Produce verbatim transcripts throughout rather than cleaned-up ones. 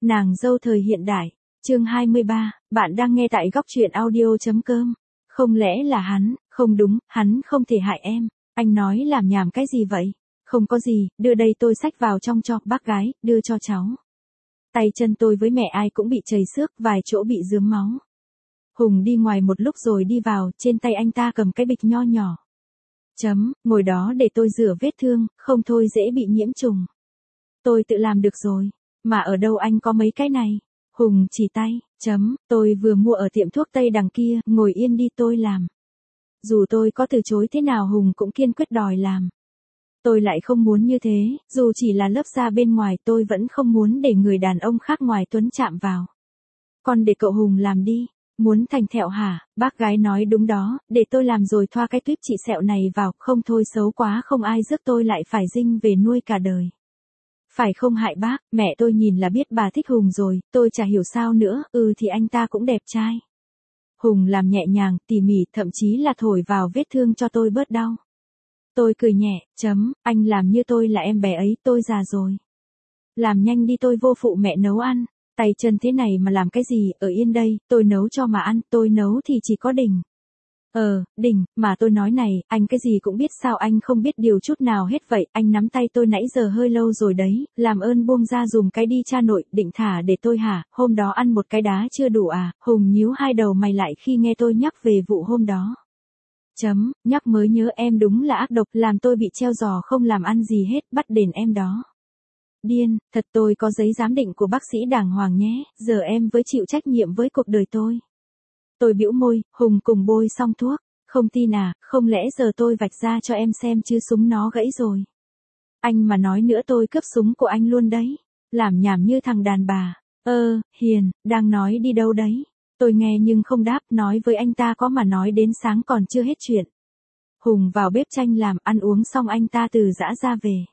Nàng dâu thời hiện đại, chương hai mươi ba, bạn đang nghe tại góc truyện audio.com. Không lẽ là hắn, không đúng, hắn không thể hại em, anh nói làm nhảm cái gì vậy? Không có gì, đưa đây tôi xách vào trong cho bác gái, đưa cho cháu. Tay chân tôi với mẹ ai cũng bị chảy xước, vài chỗ bị rướm máu. Hùng đi ngoài một lúc rồi đi vào, trên tay anh ta cầm cái bịch nho nhỏ. Chấm, ngồi đó để tôi rửa vết thương, không thôi dễ bị nhiễm trùng. Tôi tự làm được rồi, mà ở đâu anh có mấy cái này? Hùng chỉ tay, chấm, tôi vừa mua ở tiệm thuốc Tây đằng kia, ngồi yên đi tôi làm. Dù tôi có từ chối thế nào Hùng cũng kiên quyết đòi làm. Tôi lại không muốn như thế, dù chỉ là lớp da bên ngoài tôi vẫn không muốn để người đàn ông khác ngoài Tuấn chạm vào. Còn để cậu Hùng làm đi, muốn thành thẹo hả? Bác gái nói đúng đó, để tôi làm rồi thoa cái tuyếp trị sẹo này vào, không thôi xấu quá không ai rước tôi lại phải dinh về nuôi cả đời. Phải không hại bác, mẹ tôi nhìn là biết bà thích Hùng rồi, tôi chả hiểu sao nữa, ừ thì anh ta cũng đẹp trai. Hùng làm nhẹ nhàng, tỉ mỉ, thậm chí là thổi vào vết thương cho tôi bớt đau. Tôi cười nhẹ, chấm, anh làm như tôi là em bé ấy, tôi già rồi. Làm nhanh đi tôi vô phụ mẹ nấu ăn, tay chân thế này mà làm cái gì, ở yên đây, tôi nấu cho mà ăn, tôi nấu thì chỉ có Đình. Ờ, Đình, mà tôi nói này, anh cái gì cũng biết sao anh không biết điều chút nào hết vậy, anh nắm tay tôi nãy giờ hơi lâu rồi đấy, làm ơn buông ra dùm cái đi cha nội, định thả để tôi hả, hôm đó ăn một cái đá chưa đủ à, Hùng nhíu hai đầu mày lại khi nghe tôi nhắc về vụ hôm đó. Chấm, nhắc mới nhớ em đúng là ác độc, làm tôi bị treo giò không làm ăn gì hết, bắt đền em đó. Điên, thật tôi có giấy giám định của bác sĩ đàng hoàng nhé, giờ em với chịu trách nhiệm với cuộc đời tôi. Tôi bĩu môi, Hùng cùng bôi xong thuốc, không tin à, không lẽ giờ tôi vạch ra cho em xem chứ súng nó gãy rồi. Anh mà nói nữa tôi cướp súng của anh luôn đấy, làm nhảm như thằng đàn bà, ơ, Hiền, đang nói đi đâu đấy. Tôi nghe nhưng không đáp, nói với anh ta có mà nói đến sáng còn chưa hết chuyện. Hùng vào bếp tranh làm, ăn uống xong anh ta từ giã ra về.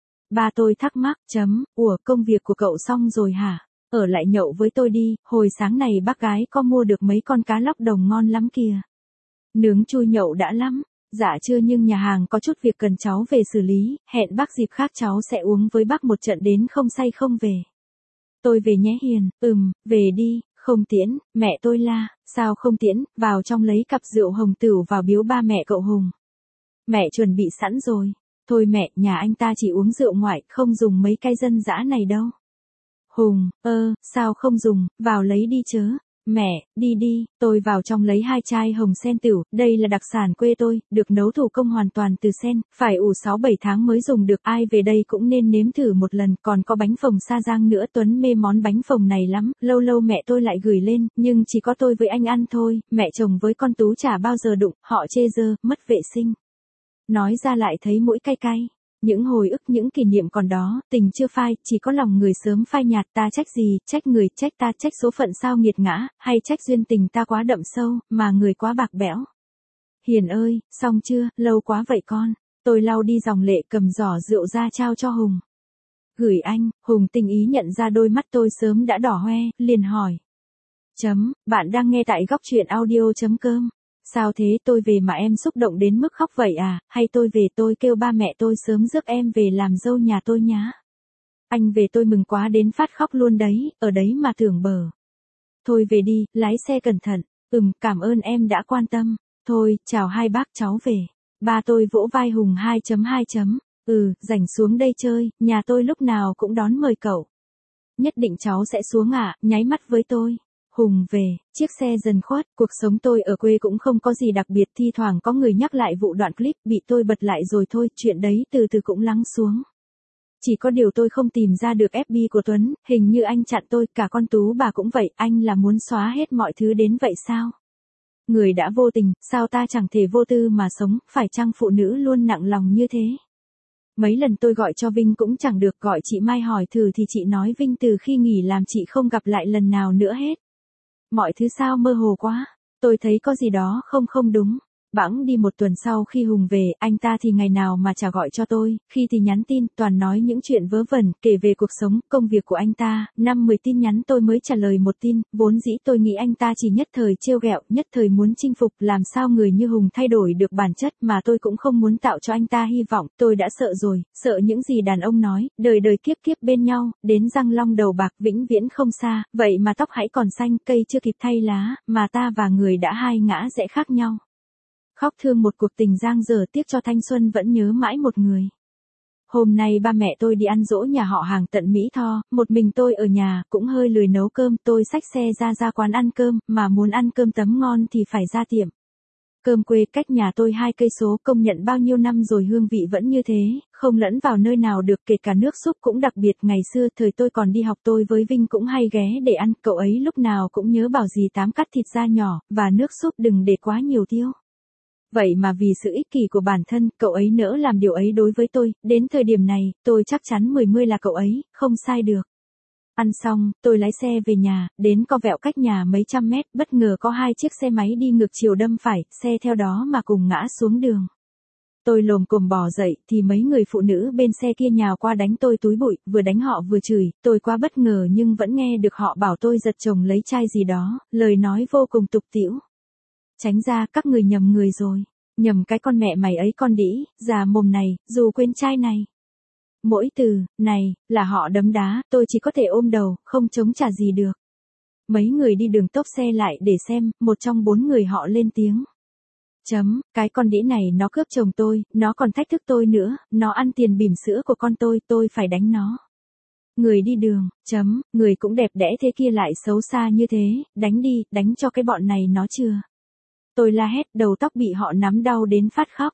Ba tôi thắc mắc, chấm, ủa công việc của cậu xong rồi hả? Ở lại nhậu với tôi đi, hồi sáng này bác gái có mua được mấy con cá lóc đồng ngon lắm kìa. Nướng chui nhậu đã lắm, dạ chưa nhưng nhà hàng có chút việc cần cháu về xử lý, hẹn bác dịp khác cháu sẽ uống với bác một trận đến không say không về. Tôi về nhé Hiền, ừm, về đi, không tiễn, mẹ tôi la, sao không tiễn, vào trong lấy cặp rượu hồng tửu vào biếu ba mẹ cậu Hùng. Mẹ chuẩn bị sẵn rồi, thôi mẹ, nhà anh ta chỉ uống rượu ngoại, không dùng mấy cái dân dã này đâu. Hùng, ơ, sao không dùng, vào lấy đi chớ. Mẹ, đi đi, tôi vào trong lấy hai chai hồng sen tửu, đây là đặc sản quê tôi, được nấu thủ công hoàn toàn từ sen, phải ủ sáu bảy tháng mới dùng được, ai về đây cũng nên nếm thử một lần, còn có bánh phồng Sa Giang nữa, Tuấn mê món bánh phồng này lắm, lâu lâu mẹ tôi lại gửi lên, nhưng chỉ có tôi với anh ăn thôi, mẹ chồng với con Tú chả bao giờ đụng, họ chê dơ, mất vệ sinh. Nói ra lại thấy mũi cay cay. Những hồi ức những kỷ niệm còn đó, tình chưa phai, chỉ có lòng người sớm phai nhạt, ta trách gì, trách người, trách ta, trách số phận sao nghiệt ngã, hay trách duyên tình ta quá đậm sâu, mà người quá bạc bẽo. Hiền ơi, xong chưa, lâu quá vậy con. Tôi lau đi dòng lệ cầm giỏ rượu ra trao cho Hùng. Gửi anh, Hùng tình ý nhận ra đôi mắt tôi sớm đã đỏ hoe, liền hỏi. Chấm, bạn đang nghe tại góc truyện audio.com. Sao thế tôi về mà em xúc động đến mức khóc vậy à, hay tôi về tôi kêu ba mẹ tôi sớm rước em về làm dâu nhà tôi nhá. Anh về tôi mừng quá đến phát khóc luôn đấy, ở đấy mà tưởng bờ. Thôi về đi, lái xe cẩn thận, ừm, cảm ơn em đã quan tâm. Thôi, chào hai bác cháu về. Ba tôi vỗ vai Hùng hai chấm hai chấm, ừ, rảnh xuống đây chơi, nhà tôi lúc nào cũng đón mời cậu. Nhất định cháu sẽ xuống ạ, à, nháy mắt với tôi. Hùng về, chiếc xe dần khuất, cuộc sống tôi ở quê cũng không có gì đặc biệt, thi thoảng có người nhắc lại vụ đoạn clip, bị tôi bật lại rồi thôi, chuyện đấy từ từ cũng lắng xuống. Chỉ có điều tôi không tìm ra được ép bê của Tuấn, hình như anh chặn tôi, cả con Tú bà cũng vậy, anh là muốn xóa hết mọi thứ đến vậy sao? Người đã vô tình, sao ta chẳng thể vô tư mà sống, phải chăng phụ nữ luôn nặng lòng như thế? Mấy lần tôi gọi cho Vinh cũng chẳng được, gọi chị Mai hỏi thử thì chị nói Vinh từ khi nghỉ làm chị không gặp lại lần nào nữa hết. Mọi thứ sao mơ hồ quá, tôi thấy có gì đó không không đúng. Bẵng đi một tuần sau khi Hùng về, anh ta thì ngày nào mà chả gọi cho tôi, khi thì nhắn tin, toàn nói những chuyện vớ vẩn, kể về cuộc sống, công việc của anh ta, năm mười tin nhắn tôi mới trả lời một tin, vốn dĩ tôi nghĩ anh ta chỉ nhất thời trêu ghẹo, nhất thời muốn chinh phục, làm sao người như Hùng thay đổi được bản chất mà tôi cũng không muốn tạo cho anh ta hy vọng, tôi đã sợ rồi, sợ những gì đàn ông nói, đời đời kiếp kiếp bên nhau, đến răng long đầu bạc vĩnh viễn không xa, vậy mà tóc hãy còn xanh, cây chưa kịp thay lá, mà ta và người đã hai ngã rẽ khác nhau. Khóc thương một cuộc tình giang dở, tiếc cho thanh xuân vẫn nhớ mãi một người. Hôm nay ba mẹ tôi đi ăn giỗ nhà họ hàng tận Mỹ Tho, một mình tôi ở nhà, cũng hơi lười nấu cơm, tôi xách xe ra ra quán ăn cơm, mà muốn ăn cơm tấm ngon thì phải ra tiệm. Cơm quê cách nhà tôi hai cây số, công nhận bao nhiêu năm rồi hương vị vẫn như thế, không lẫn vào nơi nào được, kể cả nước súp cũng đặc biệt. Ngày xưa thời tôi còn đi học tôi với Vinh cũng hay ghé để ăn, cậu ấy lúc nào cũng nhớ bảo dì Tám cắt thịt ra nhỏ, và nước súp đừng để quá nhiều tiêu. Vậy mà vì sự ích kỷ của bản thân, cậu ấy nỡ làm điều ấy đối với tôi, đến thời điểm này, tôi chắc chắn mười mươi là cậu ấy, không sai được. Ăn xong, tôi lái xe về nhà, đến co vẹo cách nhà mấy trăm mét, bất ngờ có hai chiếc xe máy đi ngược chiều đâm phải, xe theo đó mà cùng ngã xuống đường. Tôi lồm cồm bò dậy, thì mấy người phụ nữ bên xe kia nhào qua đánh tôi túi bụi, vừa đánh họ vừa chửi, tôi quá bất ngờ nhưng vẫn nghe được họ bảo tôi giật chồng lấy chai gì đó, lời nói vô cùng tục tĩu. Tránh ra, các người nhầm người rồi. Nhầm cái con mẹ mày ấy con đĩ, già mồm này, dù quên chai này. Mỗi từ, này, là họ đấm đá, tôi chỉ có thể ôm đầu, không chống trả gì được. Mấy người đi đường tốc xe lại để xem, một trong bốn người họ lên tiếng. Chấm, cái con đĩ này nó cướp chồng tôi, nó còn thách thức tôi nữa, nó ăn tiền bỉm sữa của con tôi, tôi phải đánh nó. Người đi đường, chấm, người cũng đẹp đẽ thế kia lại xấu xa như thế, đánh đi, đánh cho cái bọn này nó chưa. Tôi la hét, đầu tóc bị họ nắm đau đến phát khóc.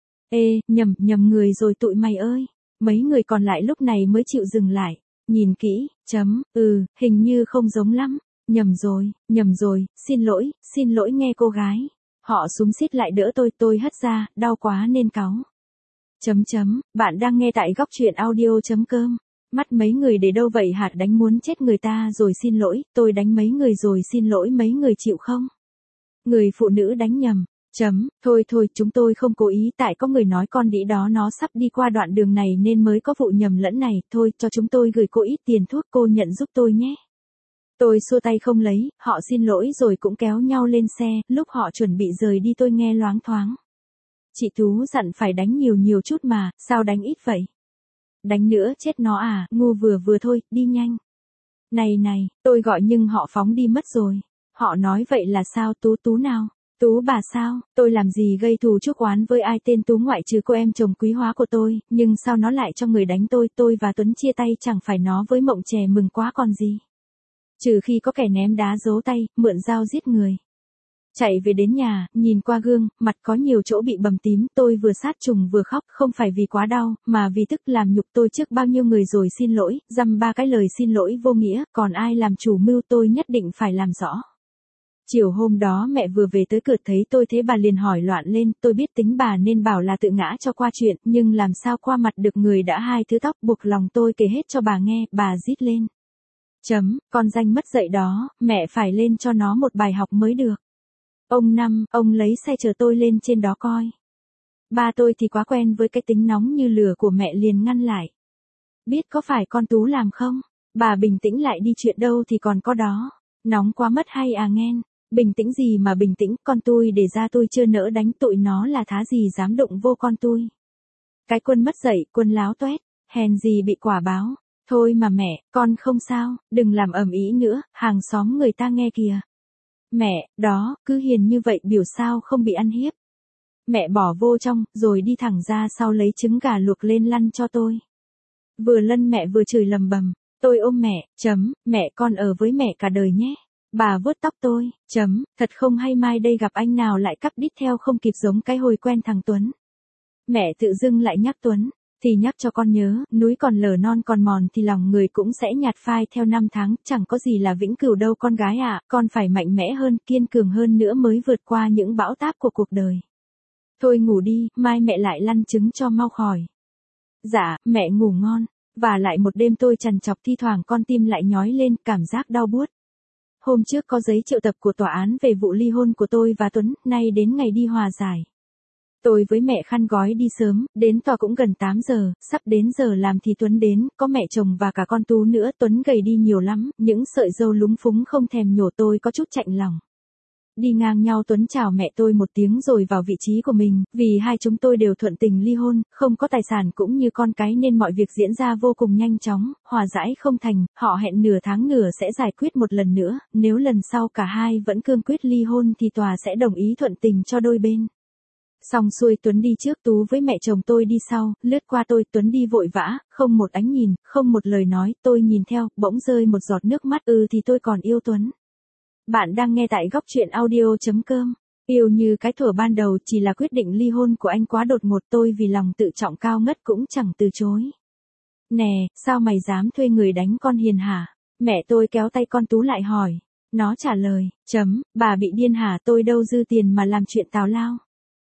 Ê, nhầm, nhầm người rồi tụi mày ơi. Mấy người còn lại lúc này mới chịu dừng lại. Nhìn kỹ, chấm, ừ, hình như không giống lắm. Nhầm rồi, nhầm rồi, xin lỗi, xin lỗi nghe cô gái. Họ xúm xít lại đỡ tôi, tôi hất ra, đau quá nên cáu. Chấm chấm, bạn đang nghe tại góc truyện audio chấm com. Mắt mấy người để đâu vậy hạt đánh muốn chết người ta rồi xin lỗi, tôi đánh mấy người rồi xin lỗi mấy người chịu không? Người phụ nữ đánh nhầm. Chấm, thôi thôi, chúng tôi không cố ý, tại có người nói con đĩ đó nó sắp đi qua đoạn đường này nên mới có vụ nhầm lẫn này, thôi, cho chúng tôi gửi cô ít tiền thuốc, cô nhận giúp tôi nhé. Tôi xua tay không lấy, họ xin lỗi rồi cũng kéo nhau lên xe, lúc họ chuẩn bị rời đi tôi nghe loáng thoáng. Chị Tú dặn phải đánh nhiều nhiều chút mà, sao đánh ít vậy? Đánh nữa chết nó à, ngu vừa vừa thôi, đi nhanh. Này này, tôi gọi nhưng họ phóng đi mất rồi. Họ nói vậy là sao? Tú Tú nào? Tú bà sao? Tôi làm gì gây thù chuốc oán với ai tên Tú ngoại trừ cô em chồng quý hóa của tôi, nhưng sao nó lại cho người đánh tôi, tôi và Tuấn chia tay chẳng phải nó với Mộng Chè mừng quá còn gì. Trừ khi có kẻ ném đá giấu tay, mượn dao giết người. Chạy về đến nhà, nhìn qua gương, mặt có nhiều chỗ bị bầm tím, tôi vừa sát trùng vừa khóc, không phải vì quá đau, mà vì tức làm nhục tôi trước bao nhiêu người rồi xin lỗi, dăm ba cái lời xin lỗi vô nghĩa, còn ai làm chủ mưu tôi nhất định phải làm rõ. Chiều hôm đó mẹ vừa về tới cửa thấy tôi thế bà liền hỏi loạn lên, tôi biết tính bà nên bảo là tự ngã cho qua chuyện, nhưng làm sao qua mặt được người đã hai thứ tóc, buộc lòng tôi kể hết cho bà nghe, bà rít lên. Chấm, con danh mất dạy đó, mẹ phải lên cho nó một bài học mới được. Ông Năm, ông lấy xe chờ tôi lên trên đó coi. Ba tôi thì quá quen với cái tính nóng như lửa của mẹ liền ngăn lại. Biết có phải con Tú làm không? Bà bình tĩnh lại đi, chuyện đâu thì còn có đó. Nóng quá mất hay à nghen? Bình tĩnh gì mà bình tĩnh, con tôi để ra tôi chưa nỡ đánh tụi nó là thá gì dám đụng vô con tôi. Cái Quân mất dạy, Quân láo toét, hèn gì bị quả báo. Thôi mà mẹ, con không sao, đừng làm ầm ĩ nữa, hàng xóm người ta nghe kìa. Mẹ, đó, cứ hiền như vậy biểu sao không bị ăn hiếp. Mẹ bỏ vô trong, rồi đi thẳng ra sau lấy trứng gà luộc lên lăn cho tôi. Vừa lăn mẹ vừa chửi lầm bầm, tôi ôm mẹ, chấm, mẹ con ở với mẹ cả đời nhé. Bà vuốt tóc tôi, chấm, thật không hay mai đây gặp anh nào lại cắp đít theo không kịp giống cái hồi quen thằng Tuấn. Mẹ tự dưng lại nhắc Tuấn, thì nhắc cho con nhớ, núi còn lở non còn mòn thì lòng người cũng sẽ nhạt phai theo năm tháng, chẳng có gì là vĩnh cửu đâu con gái ạ, à, con phải mạnh mẽ hơn, kiên cường hơn nữa mới vượt qua những bão táp của cuộc đời. Thôi ngủ đi, mai mẹ lại lăn trứng cho mau khỏi. Dạ, mẹ ngủ ngon. Và lại một đêm tôi trằn trọc thi thoảng con tim lại nhói lên, cảm giác đau buốt. Hôm trước có giấy triệu tập của tòa án về vụ ly hôn của tôi và Tuấn, nay đến ngày đi hòa giải. Tôi với mẹ khăn gói đi sớm, đến tòa cũng gần tám giờ, sắp đến giờ làm thì Tuấn đến, có mẹ chồng và cả con Tú nữa. Tuấn gầy đi nhiều lắm, những sợi râu lúng phúng không thèm nhổ, tôi có chút chạnh lòng. Đi ngang nhau Tuấn chào mẹ tôi một tiếng rồi vào vị trí của mình, vì hai chúng tôi đều thuận tình ly hôn, không có tài sản cũng như con cái nên mọi việc diễn ra vô cùng nhanh chóng, hòa giải không thành, họ hẹn nửa tháng nữa sẽ giải quyết một lần nữa, nếu lần sau cả hai vẫn cương quyết ly hôn thì tòa sẽ đồng ý thuận tình cho đôi bên. Xong xuôi Tuấn đi trước, Tú với mẹ chồng tôi đi sau, lướt qua tôi, Tuấn đi vội vã, không một ánh nhìn, không một lời nói, tôi nhìn theo, bỗng rơi một giọt nước mắt, ừ thì tôi còn yêu Tuấn. Bạn đang nghe tại góc truyện audio.com. Yêu như cái thuở ban đầu, chỉ là quyết định ly hôn của anh quá đột ngột, tôi vì lòng tự trọng cao ngất cũng chẳng từ chối. Nè, sao mày dám thuê người đánh con Hiền hả? Mẹ tôi kéo tay con Tú lại hỏi. Nó trả lời, chấm, bà bị điên hả, tôi đâu dư tiền mà làm chuyện tào lao.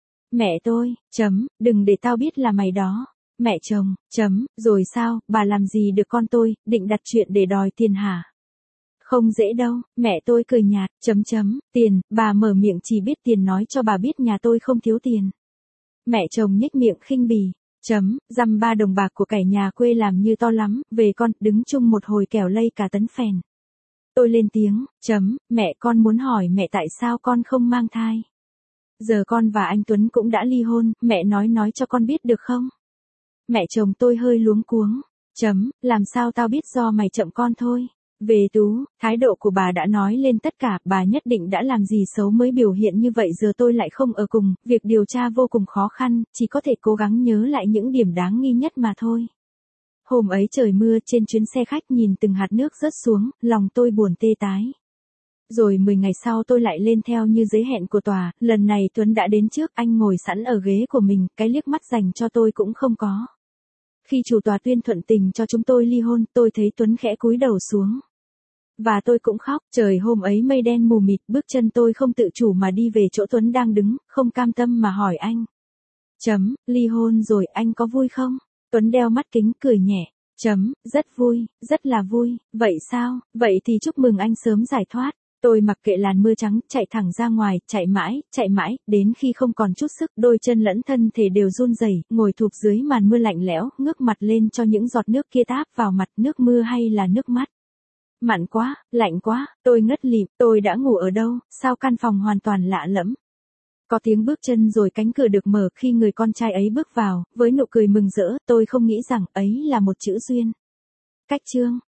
Mẹ tôi, chấm, đừng để tao biết là mày đó. Mẹ chồng, chấm, rồi sao, bà làm gì được con tôi, định đặt chuyện để đòi tiền hả? Không dễ đâu, mẹ tôi cười nhạt, chấm chấm, tiền, bà mở miệng chỉ biết tiền, nói cho bà biết nhà tôi không thiếu tiền. Mẹ chồng nhếch miệng khinh bỉ, chấm, dăm ba đồng bạc của cả nhà quê làm như to lắm, về con, đứng chung một hồi kẻo lây cả tấn phèn. Tôi lên tiếng, chấm, mẹ con muốn hỏi mẹ tại sao con không mang thai. Giờ con và anh Tuấn cũng đã ly hôn, mẹ nói nói cho con biết được không? Mẹ chồng tôi hơi luống cuống, chấm, làm sao tao biết, do mày chậm con thôi. Về Tú, thái độ của bà đã nói lên tất cả, bà nhất định đã làm gì xấu mới biểu hiện như vậy, giờ tôi lại không ở cùng, việc điều tra vô cùng khó khăn, chỉ có thể cố gắng nhớ lại những điểm đáng nghi nhất mà thôi. Hôm ấy trời mưa, trên chuyến xe khách nhìn từng hạt nước rớt xuống, lòng tôi buồn tê tái. Rồi mười ngày sau tôi lại lên theo như giấy hẹn của tòa, lần này Tuấn đã đến trước, anh ngồi sẵn ở ghế của mình, cái liếc mắt dành cho tôi cũng không có. Khi chủ tòa tuyên thuận tình cho chúng tôi ly hôn, tôi thấy Tuấn khẽ cúi đầu xuống. Và tôi cũng khóc, trời hôm ấy mây đen mù mịt, bước chân tôi không tự chủ mà đi về chỗ Tuấn đang đứng, không cam tâm mà hỏi anh. Chấm, ly hôn rồi, anh có vui không? Tuấn đeo mắt kính cười nhẹ. Chấm, rất vui, rất là vui, vậy sao, vậy thì chúc mừng anh sớm giải thoát. Tôi mặc kệ làn mưa trắng, chạy thẳng ra ngoài, chạy mãi, chạy mãi, đến khi không còn chút sức, đôi chân lẫn thân thể đều run rẩy, ngồi thụp dưới màn mưa lạnh lẽo, ngước mặt lên cho những giọt nước kia táp vào mặt, nước mưa hay là nước mắt. Mặn quá, lạnh quá, tôi ngất lịm, tôi đã ngủ ở đâu, sao căn phòng hoàn toàn lạ lẫm. Có tiếng bước chân rồi cánh cửa được mở, khi người con trai ấy bước vào, với nụ cười mừng rỡ, tôi không nghĩ rằng ấy là một chữ duyên. Cách chương.